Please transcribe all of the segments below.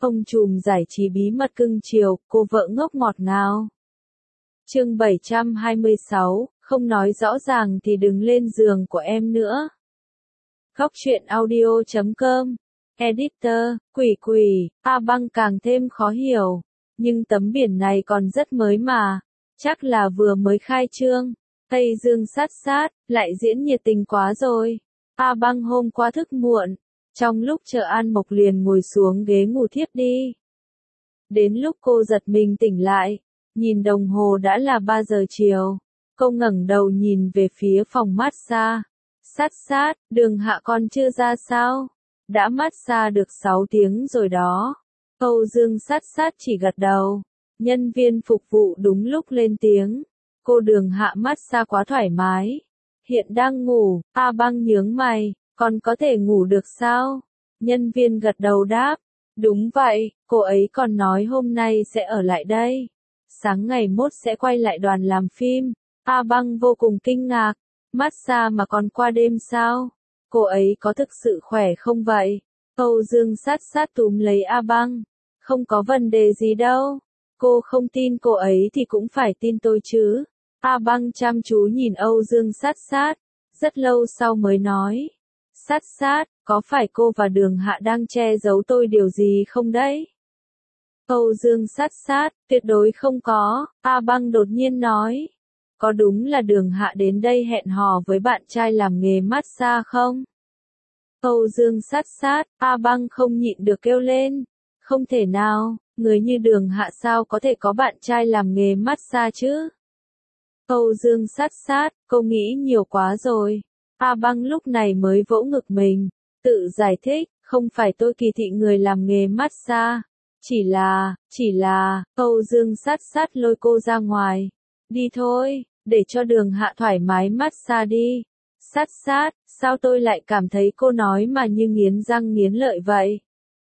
Ông trùm giải trí bí mật cưng chiều, cô vợ ngốc ngọt ngào. Chương 726, không nói rõ ràng thì đừng lên giường của em nữa. Góc truyện audio.com. Editor, quỷ, A Băng càng thêm khó hiểu. Nhưng tấm biển này còn rất mới mà. Chắc là vừa mới khai trương. Tây Dương sát, lại diễn nhiệt tình quá rồi. A Băng hôm qua thức muộn. Trong lúc chờ An Mộc liền ngồi xuống ghế ngủ thiếp đi. Đến lúc cô giật mình tỉnh lại, nhìn đồng hồ đã là 3 giờ chiều. Cô ngẩng đầu nhìn về phía phòng massage. Sát, Đường Hạ còn chưa ra sao? Đã massage được 6 tiếng rồi đó. Âu Dương sát chỉ gật đầu. Nhân viên phục vụ đúng lúc lên tiếng. Cô Đường Hạ massage quá thoải mái. Hiện đang ngủ, A Băng nhướng mày. Còn có thể ngủ được sao? Nhân viên gật đầu đáp. Đúng vậy, cô ấy còn nói hôm nay sẽ ở lại đây. Sáng ngày mốt sẽ quay lại đoàn làm phim. A Băng vô cùng kinh ngạc. Massage mà còn qua đêm sao? Cô ấy có thực sự khỏe không vậy? Âu Dương sát túm lấy A Băng. Không có vấn đề gì đâu. Cô không tin cô ấy thì cũng phải tin tôi chứ. A Băng chăm chú nhìn Âu Dương sát. Rất lâu sau mới nói. Sát, có phải cô và Đường Hạ đang che giấu tôi điều gì không đấy? Âu Dương sát, tuyệt đối không có, A Băng đột nhiên nói. Có đúng là Đường Hạ đến đây hẹn hò với bạn trai làm nghề massage không? Âu Dương sát, A Băng không nhịn được kêu lên. Không thể nào, người như Đường Hạ sao có thể có bạn trai làm nghề massage chứ? Âu Dương sát, cô nghĩ nhiều quá rồi. A Băng lúc này mới vỗ ngực mình, tự giải thích, không phải tôi kỳ thị người làm nghề massage. Chỉ là, Âu Dương sát lôi cô ra ngoài. Đi thôi, để cho Đường Hạ thoải mái massage đi. Sát, sao tôi lại cảm thấy cô nói mà như nghiến răng nghiến lợi vậy?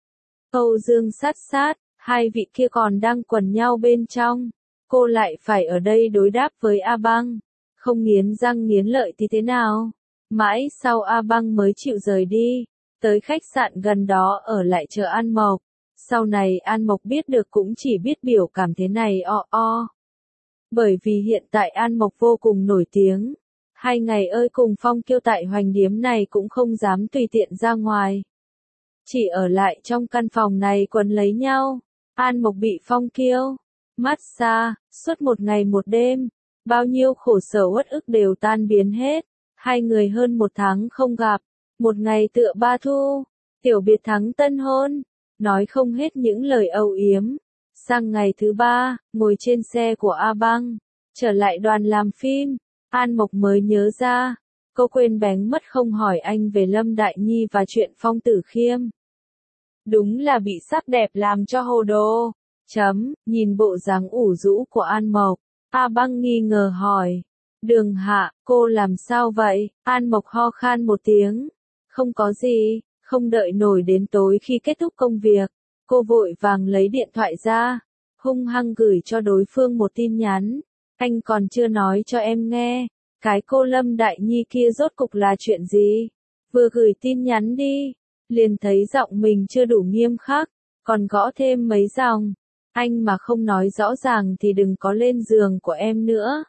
Âu Dương sát, hai vị kia còn đang quần nhau bên trong. Cô lại phải ở đây đối đáp với A Băng. Không nghiến răng nghiến lợi thì thế nào? Mãi sau A Băng mới chịu rời đi, tới khách sạn gần đó ở lại chờ An Mộc. Sau này An Mộc biết được cũng chỉ biết biểu cảm thế này o. Bởi vì hiện tại An Mộc vô cùng nổi tiếng. 2 ngày ơi cùng Phong Kiêu tại Hoành Điếm này cũng không dám tùy tiện ra ngoài. Chỉ ở lại trong căn phòng này quấn lấy nhau. An Mộc bị Phong Kiêu massage suốt 1 ngày 1 đêm. Bao nhiêu khổ sở uất ức đều tan biến hết. 2 người hơn 1 tháng không gặp, 1 ngày tựa 3 thu, tiểu biệt thắng tân hôn, nói không hết những lời âu yếm. Sang ngày thứ 3, ngồi trên xe của A Băng, trở lại đoàn làm phim, An Mộc mới nhớ ra, cô quên bén mất không hỏi anh về Lâm Đại Nhi và chuyện Phong Tử Khiêm. Đúng là bị sắc đẹp làm cho hồ đồ. Nhìn bộ dáng ủ rũ của An Mộc, A Băng nghi ngờ hỏi. Đường Hạ, cô làm sao vậy? An Mộc ho khan một tiếng. Không có gì, không đợi nổi đến tối khi kết thúc công việc. Cô vội vàng lấy điện thoại ra, hung hăng gửi cho đối phương một tin nhắn. Anh còn chưa nói cho em nghe, cái cô Lâm Đại Nhi kia rốt cục là chuyện gì? Vừa gửi tin nhắn đi, liền thấy giọng mình chưa đủ nghiêm khắc, còn gõ thêm mấy dòng. Anh mà không nói rõ ràng thì đừng có lên giường của em nữa.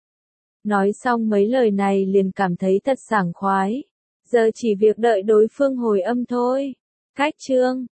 Nói xong mấy lời này liền cảm thấy thật sảng khoái. Giờ chỉ việc đợi đối phương hồi âm thôi. Cách chương